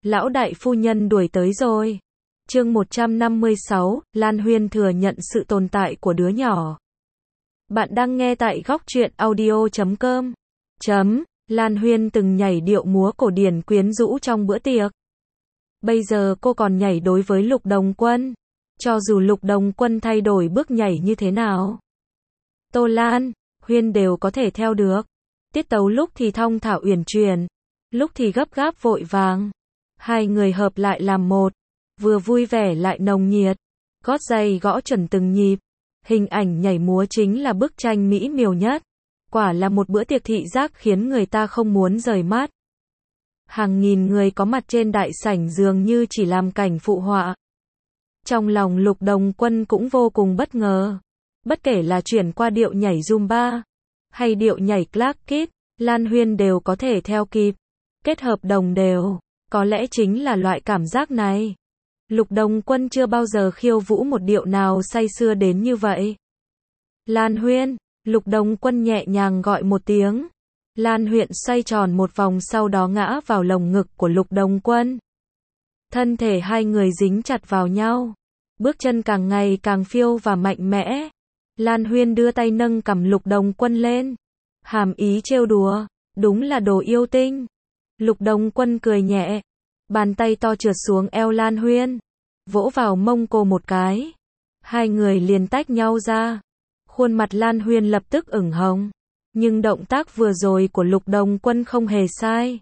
Lão đại phu nhân đuổi tới rồi. Chương 156, Lan Huyên thừa nhận sự tồn tại của đứa nhỏ. Bạn đang nghe tại góc truyện audio.com. Lan Huyên từng nhảy điệu múa cổ điển quyến rũ trong bữa tiệc. Bây giờ cô còn nhảy đối với Lục Đồng Quân. Cho dù Lục Đồng Quân thay đổi bước nhảy như thế nào, Tô Lan, Huyên đều có thể theo được. Tiết tấu lúc thì thong thả uyển chuyển, lúc thì gấp gáp vội vàng. Hai người hợp lại làm một, vừa vui vẻ lại nồng nhiệt. Gót giày gõ chuẩn từng nhịp. Hình ảnh nhảy múa chính là bức tranh mỹ miều nhất. Quả là một bữa tiệc thị giác khiến người ta không muốn rời mắt. Hàng nghìn người có mặt trên đại sảnh dường như chỉ làm cảnh phụ họa. Trong lòng Lục Đồng Quân cũng vô cùng bất ngờ. Bất kể là chuyển qua điệu nhảy Zumba hay điệu nhảy Clark Kid, Lan Huyên đều có thể theo kịp. Kết hợp đồng đều, có lẽ chính là loại cảm giác này. Lục Đồng Quân chưa bao giờ khiêu vũ một điệu nào say sưa đến như vậy. Lan Huyên, Lục Đồng Quân nhẹ nhàng gọi một tiếng. Lan Huyên xoay tròn một vòng sau đó ngã vào lồng ngực của Lục Đồng Quân. Thân thể hai người dính chặt vào nhau. Bước chân càng ngày càng phiêu và mạnh mẽ. Lan Huyên đưa tay nâng cằm Lục Đồng Quân lên. Hàm ý trêu đùa, đúng là đồ yêu tinh. Lục Đồng Quân cười nhẹ. Bàn tay to trượt xuống eo Lan Huyên. Vỗ vào mông cô một cái. Hai người liền tách nhau ra. Khuôn mặt Lan Huyên lập tức ửng hồng. Nhưng động tác vừa rồi của Lục Đồng Quân không hề sai.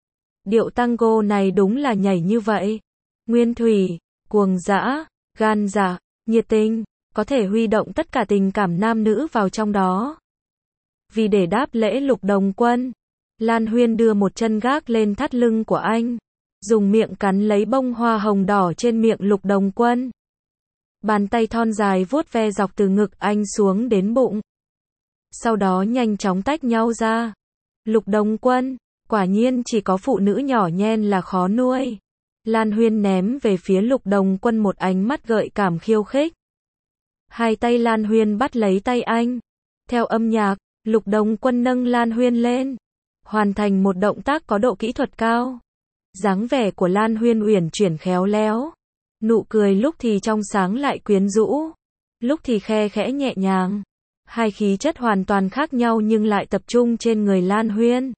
Điệu tango này đúng là nhảy như vậy. Nguyên thủy, cuồng dã, gan dạ, nhiệt tình, có thể huy động tất cả tình cảm nam nữ vào trong đó. Vì để đáp lễ Lục Đồng Quân, Lan Huyên đưa một chân gác lên thắt lưng của anh, dùng miệng cắn lấy bông hoa hồng đỏ trên miệng Lục Đồng Quân. Bàn tay thon dài vuốt ve dọc từ ngực anh xuống đến bụng. Sau đó nhanh chóng tách nhau ra. Lục Đồng Quân, quả nhiên chỉ có phụ nữ nhỏ nhen là khó nuôi. Lan Huyên ném về phía Lục Đồng Quân một ánh mắt gợi cảm khiêu khích. Hai tay Lan Huyên bắt lấy tay anh. Theo âm nhạc, Lục Đồng Quân nâng Lan Huyên lên, hoàn thành một động tác có độ kỹ thuật cao. Dáng vẻ của Lan Huyên uyển chuyển khéo léo. Nụ cười lúc thì trong sáng lại quyến rũ, lúc thì khe khẽ nhẹ nhàng. Hai khí chất hoàn toàn khác nhau nhưng lại tập trung trên người Lan Huyên.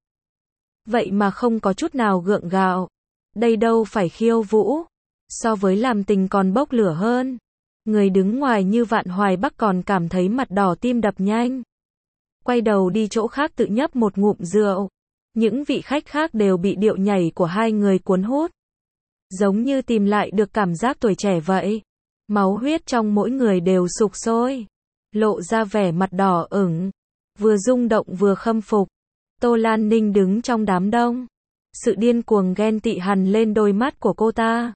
Vậy mà không có chút nào gượng gạo. Đây đâu phải khiêu vũ. So với làm tình còn bốc lửa hơn. Người đứng ngoài như Vạn Hoài Bắc còn cảm thấy mặt đỏ tim đập nhanh. Quay đầu đi chỗ khác tự nhấp một ngụm rượu. Những vị khách khác đều bị điệu nhảy của hai người cuốn hút. Giống như tìm lại được cảm giác tuổi trẻ vậy. Máu huyết trong mỗi người đều sục sôi. Lộ ra vẻ mặt đỏ ửng. Vừa rung động vừa khâm phục. Tô Lan Ninh đứng trong đám đông. Sự điên cuồng ghen tị hằn lên đôi mắt của cô ta.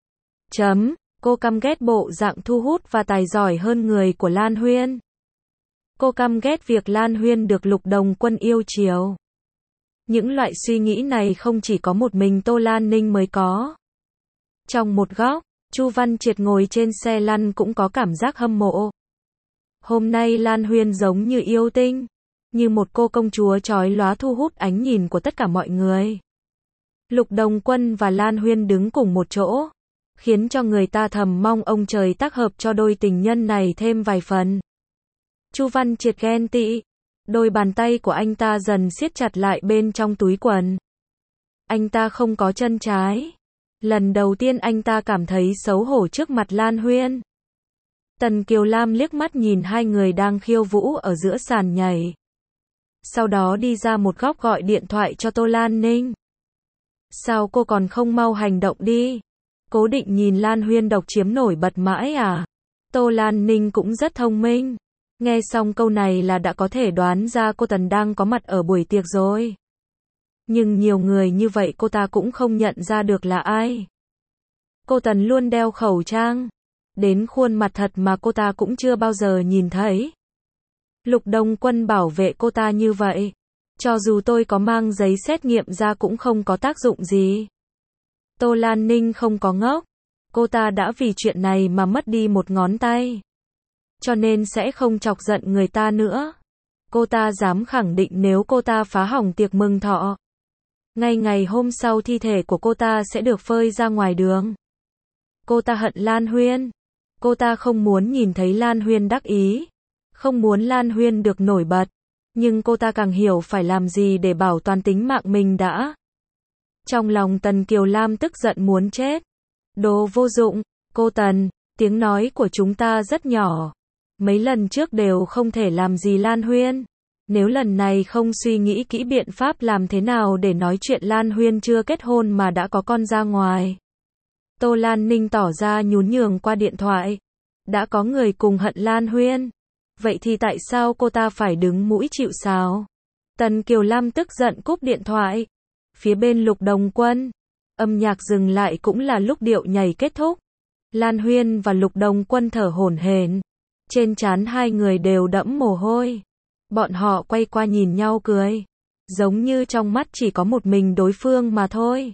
Cô căm ghét bộ dạng thu hút và tài giỏi hơn người của Lan Huyên. Cô căm ghét việc Lan Huyên được Lục Đồng Quân yêu chiều. Những loại suy nghĩ này không chỉ có một mình Tô Lan Ninh mới có. Trong một góc, Chu Văn Triệt ngồi trên xe lăn cũng có cảm giác hâm mộ. Hôm nay Lan Huyên giống như yêu tinh, như một cô công chúa chói lóa thu hút ánh nhìn của tất cả mọi người. Lục Đồng Quân và Lan Huyên đứng cùng một chỗ, khiến cho người ta thầm mong ông trời tác hợp cho đôi tình nhân này thêm vài phần. Chu Văn Triệt ghen tị, đôi bàn tay của anh ta dần siết chặt lại bên trong túi quần. Anh ta không có chân trái. Lần đầu tiên anh ta cảm thấy xấu hổ trước mặt Lan Huyên. Tần Kiều Lam liếc mắt nhìn hai người đang khiêu vũ ở giữa sàn nhảy. Sau đó đi ra một góc gọi điện thoại cho Tô Lan Ninh. Sao cô còn không mau hành động đi? Cố Định nhìn Lan Huyên độc chiếm nổi bật mãi à? Tô Lan Ninh cũng rất thông minh. Nghe xong câu này là đã có thể đoán ra cô Tần đang có mặt ở buổi tiệc rồi. Nhưng nhiều người như vậy cô ta cũng không nhận ra được là ai. Cô Tần luôn đeo khẩu trang. Đến khuôn mặt thật mà cô ta cũng chưa bao giờ nhìn thấy. Lục Đồng Quân bảo vệ cô ta như vậy. Cho dù tôi có mang giấy xét nghiệm ra cũng không có tác dụng gì. Tô Lan Ninh không có ngốc. Cô ta đã vì chuyện này mà mất đi một ngón tay. Cho nên sẽ không chọc giận người ta nữa. Cô ta dám khẳng định nếu cô ta phá hỏng tiệc mừng thọ, Ngay ngày hôm sau thi thể của cô ta sẽ được phơi ra ngoài đường. Cô ta hận Lan Huyên. Cô ta không muốn nhìn thấy Lan Huyên đắc ý. Không muốn Lan Huyên được nổi bật. Nhưng cô ta càng hiểu phải làm gì để bảo toàn tính mạng mình đã. Trong lòng Tần Kiều Lam tức giận muốn chết. Đồ vô dụng, cô Tần, tiếng nói của chúng ta rất nhỏ. Mấy lần trước đều không thể làm gì Lan Huyên. Nếu lần này không suy nghĩ kỹ biện pháp làm thế nào để nói chuyện Lan Huyên chưa kết hôn mà đã có con ra ngoài. Tô Lan Ninh tỏ ra nhún nhường qua điện thoại. Đã có người cùng hận Lan Huyên. Vậy thì tại sao cô ta phải đứng mũi chịu sào? Tần Kiều Lam tức giận cúp điện thoại. Phía bên Lục Đồng Quân, âm nhạc dừng lại cũng là lúc điệu nhảy kết thúc. Lan Huyên và Lục Đồng Quân thở hổn hển. Trên trán hai người đều đẫm mồ hôi. Bọn họ quay qua nhìn nhau cười. Giống như trong mắt chỉ có một mình đối phương mà thôi.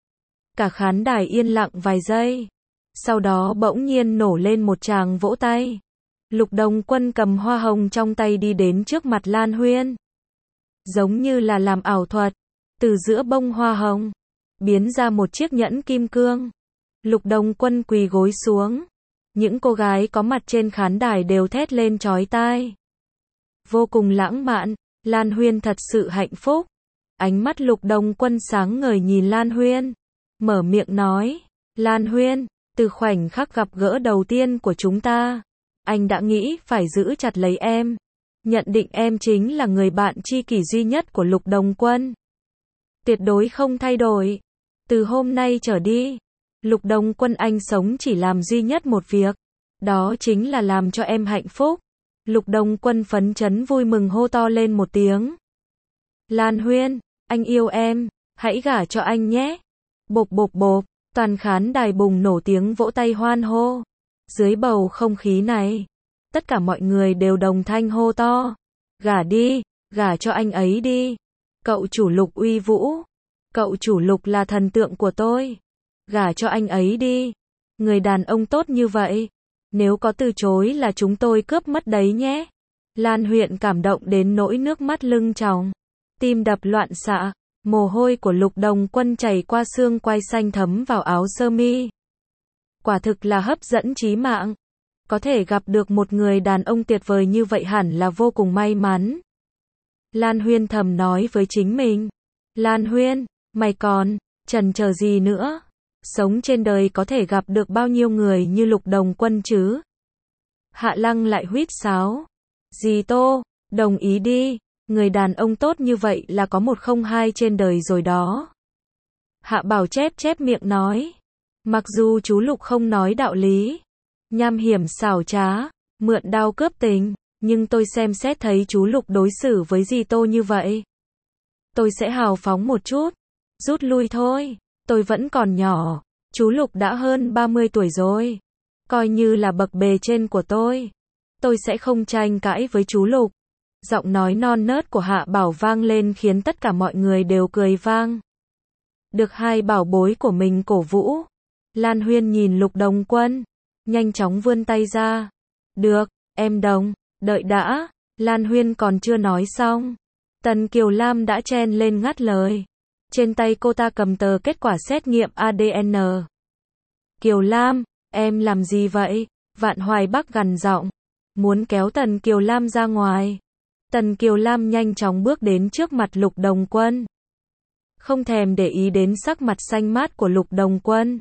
Cả khán đài yên lặng vài giây. Sau đó bỗng nhiên nổ lên một tràng vỗ tay. Lục Đồng Quân cầm hoa hồng trong tay đi đến trước mặt Lan Huyên. Giống như là làm ảo thuật. Từ giữa bông hoa hồng, biến ra một chiếc nhẫn kim cương. Lục Đồng Quân quỳ gối xuống. Những cô gái có mặt trên khán đài đều thét lên chói tai. Vô cùng lãng mạn, Lan Huyên thật sự hạnh phúc. Ánh mắt Lục Đồng Quân sáng ngời nhìn Lan Huyên. Mở miệng nói, Lan Huyên, từ khoảnh khắc gặp gỡ đầu tiên của chúng ta, anh đã nghĩ phải giữ chặt lấy em. Nhận định em chính là người bạn tri kỷ duy nhất của Lục Đồng Quân. Tuyệt đối không thay đổi. Từ hôm nay trở đi, Lục Đồng Quân anh sống chỉ làm duy nhất một việc. Đó chính là làm cho em hạnh phúc. Lục Đồng Quân phấn chấn vui mừng hô to lên một tiếng. Lan Huyên, anh yêu em, hãy gả cho anh nhé. Bộp bộp bộp, toàn khán đài bùng nổ tiếng vỗ tay hoan hô. Dưới bầu không khí này, tất cả mọi người đều đồng thanh hô to. Gả đi, gả cho anh ấy đi. Cậu chủ Lục uy vũ. Cậu chủ Lục là thần tượng của tôi. Gả cho anh ấy đi. Người đàn ông tốt như vậy. Nếu có từ chối là chúng tôi cướp mất đấy nhé. Lan Huyên cảm động đến nỗi nước mắt lưng tròng. Tim đập loạn xạ. Mồ hôi của Lục Đồng Quân chảy qua xương quai xanh thấm vào áo sơ mi. Quả thực là hấp dẫn chí mạng. Có thể gặp được một người đàn ông tuyệt vời như vậy hẳn là vô cùng may mắn. Lan Huyên thầm nói với chính mình. Lan Huyên, mày còn chần chờ gì nữa? Sống trên đời có thể gặp được bao nhiêu người như Lục Đồng Quân chứ? Hạ Lăng lại huýt sáo. Dì Tô, đồng ý đi. Người đàn ông tốt như vậy là có một không hai trên đời rồi đó. Hạ Bảo chép miệng nói. Mặc dù chú Lục không nói đạo lý, nham hiểm xảo trá, mượn đao cướp tình, nhưng tôi xem xét thấy chú Lục đối xử với dì Tô như vậy. Tôi sẽ hào phóng một chút. Rút lui thôi. Tôi vẫn còn nhỏ. Chú Lục đã hơn 30 tuổi rồi. Coi như là bậc bề trên của tôi. Tôi sẽ không tranh cãi với chú Lục. Giọng nói non nớt của Hạ Bảo vang lên khiến tất cả mọi người đều cười vang. Được hai bảo bối của mình cổ vũ. Lan Huyên nhìn Lục Đồng Quân. Nhanh chóng vươn tay ra. Được, em đồng, đợi đã. Lan Huyên còn chưa nói xong. Tần Kiều Lam đã chen lên ngắt lời. Trên tay cô ta cầm tờ kết quả xét nghiệm ADN. Kiều Lam, em làm gì vậy? Vạn Hoài Bắc gằn giọng. Muốn kéo Tần Kiều Lam ra ngoài. Tần Kiều Lam nhanh chóng bước đến trước mặt Lục Đồng Quân. Không thèm để ý đến sắc mặt xanh mát của Lục Đồng Quân.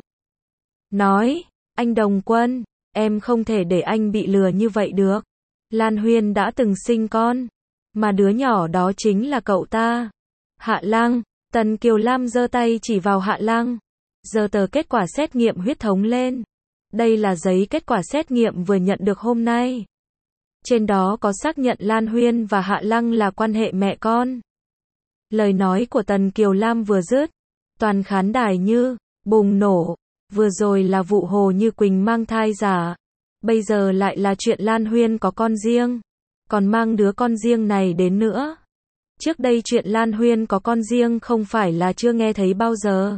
Nói, anh Đồng Quân, em không thể để anh bị lừa như vậy được. Lan Huyên đã từng sinh con, mà đứa nhỏ đó chính là cậu ta. Hạ Lăng, Tần Kiều Lam giơ tay chỉ vào Hạ Lăng. Giơ tờ kết quả xét nghiệm huyết thống lên. Đây là giấy kết quả xét nghiệm vừa nhận được hôm nay. Trên đó có xác nhận Lan Huyên và Hạ Lăng là quan hệ mẹ con. Lời nói của Tần Kiều Lam vừa dứt, toàn khán đài như bùng nổ. Vừa rồi là vụ Hồ Như Quỳnh mang thai giả. Bây giờ lại là chuyện Lan Huyên có con riêng. Còn mang đứa con riêng này đến nữa. Trước đây chuyện Lan Huyên có con riêng không phải là chưa nghe thấy bao giờ.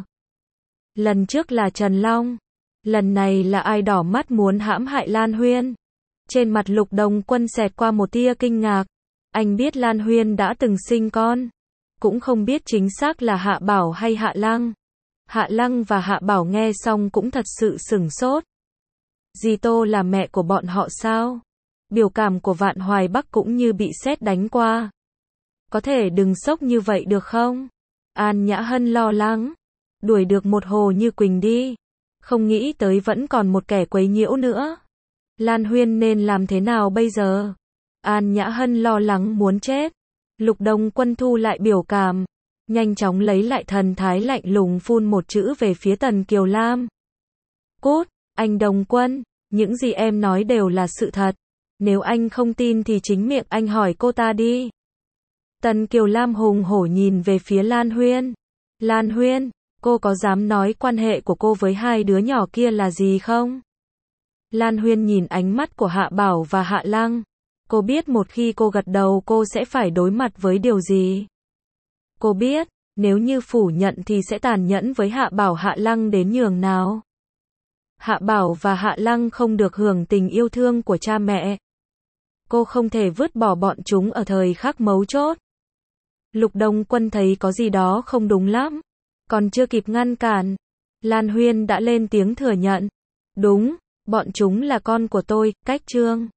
Lần trước là Trần Long. Lần này là ai đỏ mắt muốn hãm hại Lan Huyên. Trên mặt Lục Đồng Quân xẹt qua một tia kinh ngạc. Anh biết Lan Huyên đã từng sinh con. cũng không biết chính xác là Hạ Bảo hay Hạ Lăng. Hạ Lăng và Hạ Bảo nghe xong cũng thật sự sửng sốt. Dì Tô là mẹ của bọn họ sao? Biểu cảm của Vạn Hoài Bắc cũng như bị sét đánh qua. Có thể đừng sốc như vậy được không? An Nhã Hân lo lắng. Đuổi được một Hồ Như Quỳnh đi. Không nghĩ tới vẫn còn một kẻ quấy nhiễu nữa. Lan Huyên nên làm thế nào bây giờ? An Nhã Hân lo lắng muốn chết. Lục Đông Quân thu lại biểu cảm. Nhanh chóng lấy lại thần thái lạnh lùng phun một chữ về phía Tần Kiều Lam. Cút, anh Đông Quân, những gì em nói đều là sự thật. Nếu anh không tin thì chính miệng anh hỏi cô ta đi. Tần Kiều Lam hùng hổ nhìn về phía Lan Huyên. Lan Huyên, cô có dám nói quan hệ của cô với hai đứa nhỏ kia là gì không? Lan Huyên nhìn ánh mắt của Hạ Bảo và Hạ Lăng. Cô biết một khi cô gật đầu cô sẽ phải đối mặt với điều gì. Cô biết, nếu như phủ nhận thì sẽ tàn nhẫn với Hạ Bảo Hạ Lăng đến nhường nào. Hạ Bảo và Hạ Lăng không được hưởng tình yêu thương của cha mẹ. Cô không thể vứt bỏ bọn chúng ở thời khắc mấu chốt. Lục Đông Quân thấy có gì đó không đúng lắm. Còn chưa kịp ngăn cản, Lan Huyên đã lên tiếng thừa nhận. Đúng, bọn chúng là con của tôi, cách Trương.